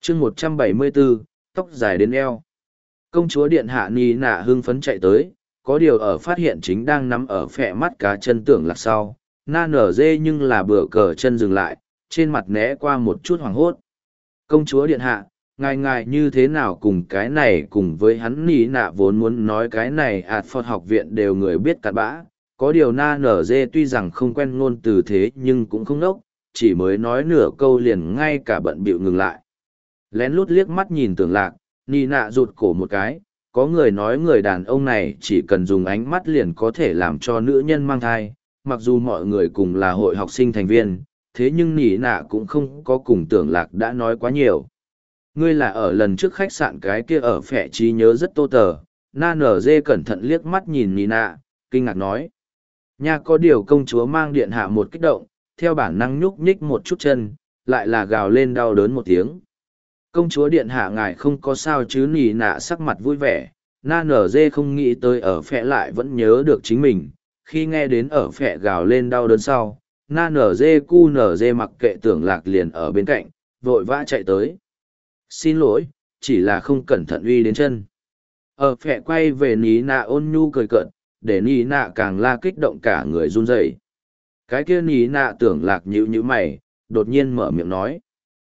chương 174, tóc dài đến eo. Công chúa điện hạ Nì Nạ hưng phấn chạy tới, có điều ở phát hiện chính đang nắm ở phẹ mắt cá chân tưởng lạc sau, na nở dê nhưng là bựa cờ chân dừng lại, trên mặt né qua một chút hoảng hốt. Công chúa điện hạ, ngài như thế nào cùng cái này cùng với hắn Nì Nạ vốn muốn nói cái này Phật học viện đều người biết cặn bã, có điều na nở dê tuy rằng không quen ngôn từ thế nhưng cũng không nốc, chỉ mới nói nửa câu liền ngay cả bận bịu ngừng lại. Lén lút liếc mắt nhìn tưởng lạc, Nì Nạ rụt cổ một cái, có người nói người đàn ông này chỉ cần dùng ánh mắt liền có thể làm cho nữ nhân mang thai, mặc dù mọi người cùng là hội học sinh thành viên, thế nhưng Nì Nạ cũng không có cùng tưởng lạc đã nói quá nhiều. Ngươi là ở lần trước khách sạn cái kia ở phẻ trí nhớ rất tô tờ, na nở dê cẩn thận liếc mắt nhìn Nì Nạ, kinh ngạc nói. Nha có điều công chúa mang điện hạ một kích động, theo bản năng nhúc nhích một chút chân, lại là gào lên đau đớn một tiếng. Công chúa điện hạ ngài không có sao chứ Nì Nạ sắc mặt vui vẻ, na nở dê không nghĩ tới ở phẹ lại vẫn nhớ được chính mình, khi nghe đến ở phẹ gào lên đau đớn sau, na nở dê cu nở dê mặc kệ tưởng lạc liền ở bên cạnh, vội vã chạy tới. Xin lỗi, chỉ là không cẩn thận uy đến chân. Ở phẹ quay về Nì Nạ ôn nhu cười cợt, để Nì Nạ càng la kích động cả người run rẩy. Cái kia Nì Nạ tưởng lạc nhíu mày, đột nhiên mở miệng nói.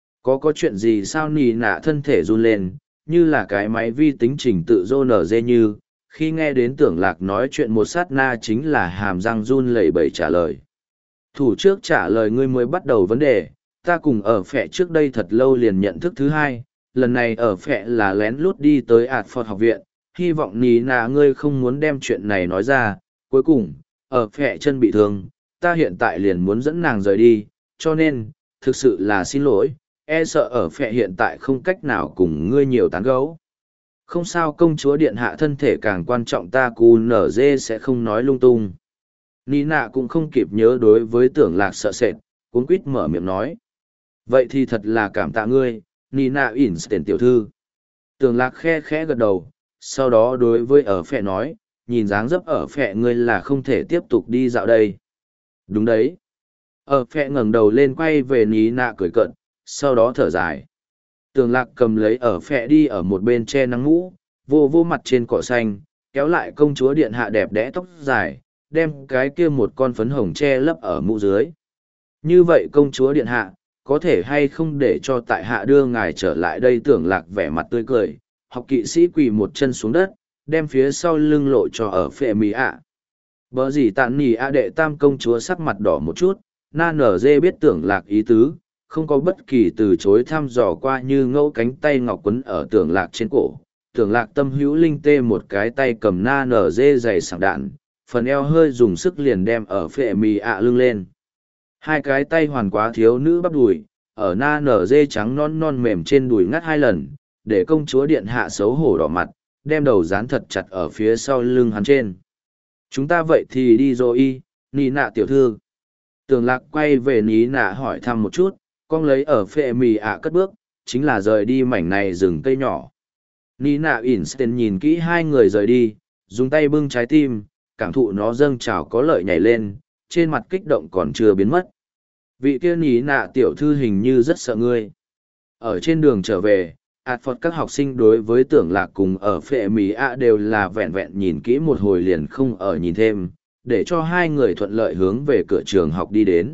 Có chuyện gì sao Nì Nạ thân thể run lên, như là cái máy vi tính trình tự dô nở dê như, khi nghe đến tưởng lạc nói chuyện một sát na chính là hàm răng run lẩy bẩy trả lời. Thủ trước trả lời ngươi mới bắt đầu vấn đề, ta cùng ở phẹ trước đây thật lâu liền nhận thức thứ hai, lần này ở phẹ là lén lút đi tới Phật học viện, hy vọng Nì Nạ ngươi không muốn đem chuyện này nói ra, cuối cùng, ở phẹ chân bị thương, ta hiện tại liền muốn dẫn nàng rời đi, cho nên, thực sự là xin lỗi, e sợ ở phẹ hiện tại không cách nào cùng ngươi nhiều tán gấu. Không sao công chúa điện hạ thân thể càng quan trọng ta cu nở dê sẽ không nói lung tung. Nì Nạ cũng không kịp nhớ đối với tưởng lạc sợ sệt, cuống quýt mở miệng nói. Vậy thì thật là cảm tạ ngươi, Nì Nạ Instant tiểu thư. Tưởng lạc khe khẽ gật đầu, sau đó đối với ở phẹ nói, nhìn dáng dấp ở phẹ ngươi là không thể tiếp tục đi dạo đây. Đúng đấy. Ở phẹ ngẩng đầu lên quay về Nì Nạ cười cợt, sau đó thở dài. Tường lạc cầm lấy ở phẹ đi ở một bên che nắng mũ, vô mặt trên cỏ xanh, kéo lại công chúa điện hạ đẹp đẽ tóc dài, đem cái kia một con phấn hồng che lấp ở mũ dưới. Như vậy công chúa điện hạ, có thể hay không để cho tại hạ đưa ngài trở lại đây tưởng lạc vẻ mặt tươi cười, học kỵ sĩ quỳ một chân xuống đất, đem phía sau lưng lộ cho ở phệ mì ạ. Bở gì tạn nì ạ đệ tam công chúa sắc mặt đỏ một chút, na nở dê biết tưởng lạc ý tứ, không có bất kỳ từ chối thăm dò qua như ngẫu cánh tay ngọc quấn ở tưởng lạc trên cổ. Tưởng lạc tâm hữu linh tê một cái tay cầm na nở dê dày sảng đạn, phần eo hơi dùng sức liền đem ở phệ mì ạ lưng lên. Hai cái tay hoàn quá thiếu nữ bắp đùi, ở na nở dê trắng non mềm trên đùi ngắt hai lần, để công chúa điện hạ xấu hổ đỏ mặt, đem đầu dán thật chặt ở phía sau lưng hắn trên. Chúng ta vậy thì đi rồi Nì Nạ tiểu thư. Tưởng lạc quay về Nì Nạ hỏi thăm một chút, con lấy ở phệ mì ạ cất bước, chính là rời đi mảnh này rừng cây nhỏ. Nì Nạ Instant nhìn kỹ hai người rời đi, dùng tay bưng trái tim, cảm thụ nó dâng trào có lợi nhảy lên, trên mặt kích động còn chưa biến mất. Vị kia Nì Nạ tiểu thư hình như rất sợ ngươi. Ở trên đường trở về, Phật các học sinh đối với tưởng lạc cùng ở phệ mì ạ đều là vẹn vẹn nhìn kỹ một hồi liền không ở nhìn thêm, để cho hai người thuận lợi hướng về cửa trường học đi đến.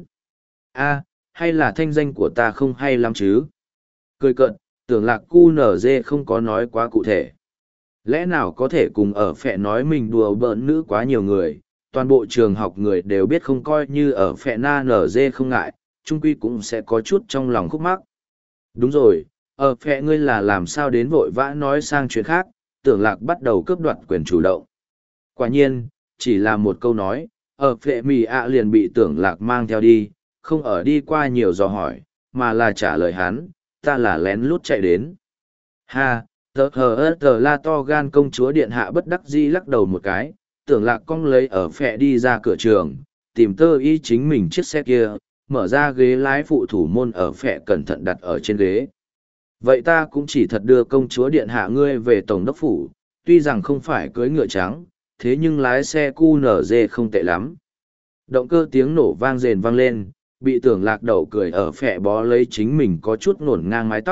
Hay là thanh danh của ta không hay lắm chứ? Cười cợt, tưởng lạc cu nở dê không có nói quá cụ thể. Lẽ nào có thể cùng ở phẹ nói mình đùa bỡn nữ quá nhiều người, toàn bộ trường học người đều biết không coi như ở phẹ na nở dê không ngại, trung quy cũng sẽ có chút trong lòng khúc mắc. Đúng rồi, ở phẹ ngươi là làm sao đến vội vã nói sang chuyện khác, tưởng lạc bắt đầu cướp đoạt quyền chủ động. Quả nhiên, chỉ là một câu nói, ở phệ mì ạ liền bị tưởng lạc mang theo đi, không ở đi qua nhiều dò hỏi, mà là trả lời hắn, ta là lén lút chạy đến. Tờ la to gan công chúa điện hạ bất đắc dĩ lắc đầu một cái, tưởng lạc cong lấy ở phẹ đi ra cửa trường, tìm tơ y chính mình chiếc xe kia, mở ra ghế lái phụ thủ môn ở phẹ cẩn thận đặt ở trên ghế. Vậy ta cũng chỉ thật đưa công chúa điện hạ ngươi về tổng đốc phủ, tuy rằng không phải cưới ngựa trắng, thế nhưng lái xe QNZ không tệ lắm. Động cơ tiếng nổ vang rền vang lên, bị tưởng lạc đậu cười ở phẹ bó lấy chính mình có chút ngổn ngang mái tóc,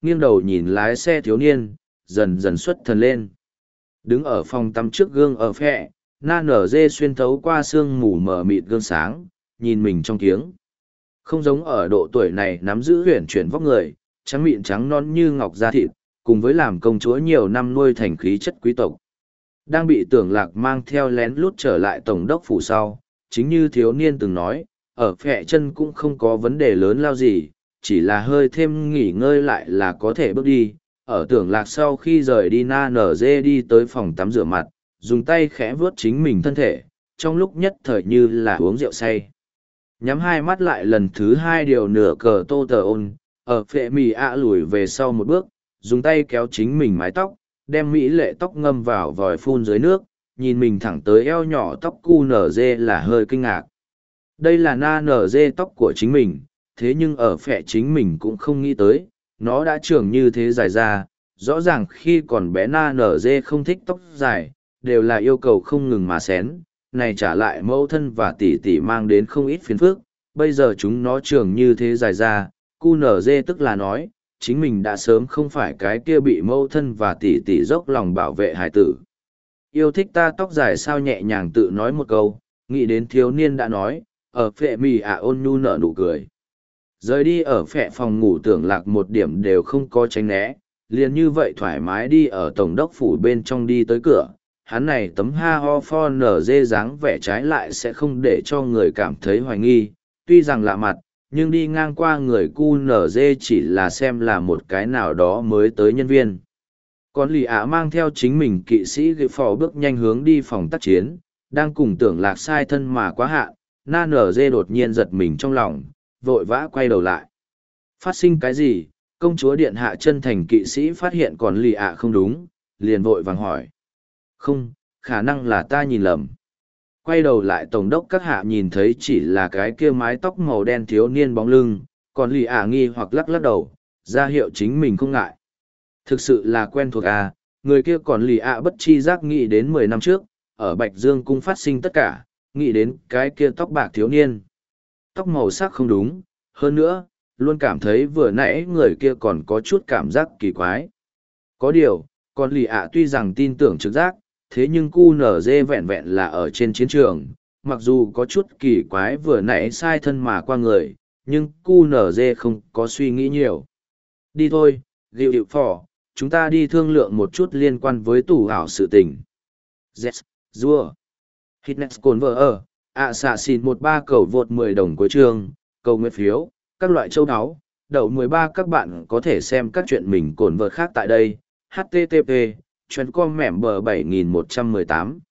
nghiêng đầu nhìn lái xe thiếu niên, dần dần xuất thần lên. Đứng ở phòng tắm trước gương ở phẹ, na nở dê xuyên thấu qua sương mù mờ mịt gương sáng, nhìn mình trong kiếng. Không giống ở độ tuổi này nắm giữ huyền chuyển vóc người, trắng mịn trắng non như ngọc da thịt, cùng với làm công chúa nhiều năm nuôi thành khí chất quý tộc. Đang bị Tưởng Lạc mang theo lén lút trở lại tổng đốc phủ sau, chính như thiếu niên từng nói, ở phẹ chân cũng không có vấn đề lớn lao gì, chỉ là hơi thêm nghỉ ngơi lại là có thể bước đi. Ở Tưởng Lạc sau khi rời đi na nở dê đi tới phòng tắm rửa mặt, dùng tay khẽ vuốt chính mình thân thể, trong lúc nhất thời như là uống rượu say. Nhắm hai mắt lại lần thứ hai điều nửa cờ tô tờ ôn, ở phệ mì ạ lùi về sau một bước, dùng tay kéo chính mình mái tóc, đem mỹ lệ tóc ngâm vào vòi phun dưới nước, nhìn mình thẳng tới eo nhỏ tóc cu nở dê là hơi kinh ngạc. Đây là na nở dê tóc của chính mình, thế nhưng ở phệ chính mình cũng không nghĩ tới, nó đã trưởng như thế dài ra, rõ ràng khi còn bé na nở dê không thích tóc dài, đều là yêu cầu không ngừng mà xén, này trả lại mẫu thân và tỷ tỷ mang đến không ít phiền phức, bây giờ chúng nó trưởng như thế dài ra, cu nở dê tức là nói, chính mình đã sớm không phải cái kia bị mẫu thân và tỷ tỷ dốc lòng bảo vệ hài tử. Yêu thích ta tóc dài sao nhẹ nhàng tự nói một câu, nghĩ đến thiếu niên đã nói, ở phệ mì ạ ôn nhu nở nụ cười. Rời đi ở phệ phòng ngủ Tưởng Lạc một điểm đều không có tránh né, liền như vậy thoải mái đi ở tổng đốc phủ bên trong đi tới cửa. Hắn này tấm ha ho pho nở dê dáng vẻ trái lại sẽ không để cho người cảm thấy hoài nghi, tuy rằng lạ mặt, nhưng đi ngang qua người cu nở dê chỉ là xem là một cái nào đó mới tới nhân viên. Còn lì ạ mang theo chính mình kỵ sĩ gậy phò bước nhanh hướng đi phòng tác chiến, đang cùng Tưởng Lạc sai thân mà quá hạn, na nở dê đột nhiên giật mình trong lòng, vội vã quay đầu lại. Phát sinh cái gì? Công chúa điện hạ chân thành kỵ sĩ phát hiện còn lì ạ không đúng, liền vội vàng hỏi. Không, khả năng là ta nhìn lầm. Quay đầu lại tổng đốc các hạ nhìn thấy chỉ là cái kia mái tóc màu đen thiếu niên bóng lưng, còn lì ả nghi hoặc lắc lắc đầu, ra hiệu chính mình không ngại. Thực sự là quen thuộc à, người kia còn lì ả bất chi giác nghĩ đến 10 năm trước, ở Bạch Dương cung phát sinh tất cả, nghĩ đến cái kia tóc bạc thiếu niên. Tóc màu sắc không đúng, hơn nữa, luôn cảm thấy vừa nãy người kia còn có chút cảm giác kỳ quái. Có điều, còn lì ạ tuy rằng tin tưởng trực giác, thế nhưng cu nở dê vẹn vẹn là ở trên chiến trường, mặc dù có chút kỳ quái vừa nãy sai thân mà qua người, nhưng cu nở dê không có suy nghĩ nhiều. Đi thôi, Gịu Điệu Phò, chúng ta đi thương lượng một chút liên quan với tủ ảo sự tình. Yes, Dua. Hitness cồn vợ ở, xạ xin 13 cầu vượt 10 đồng cuối trường, cầu nguyện phiếu, các loại châu áo, đậu 13 các bạn có thể xem các chuyện mình cồn vợ khác tại đây. HTTP, chuyên com mẻm bờ 7118.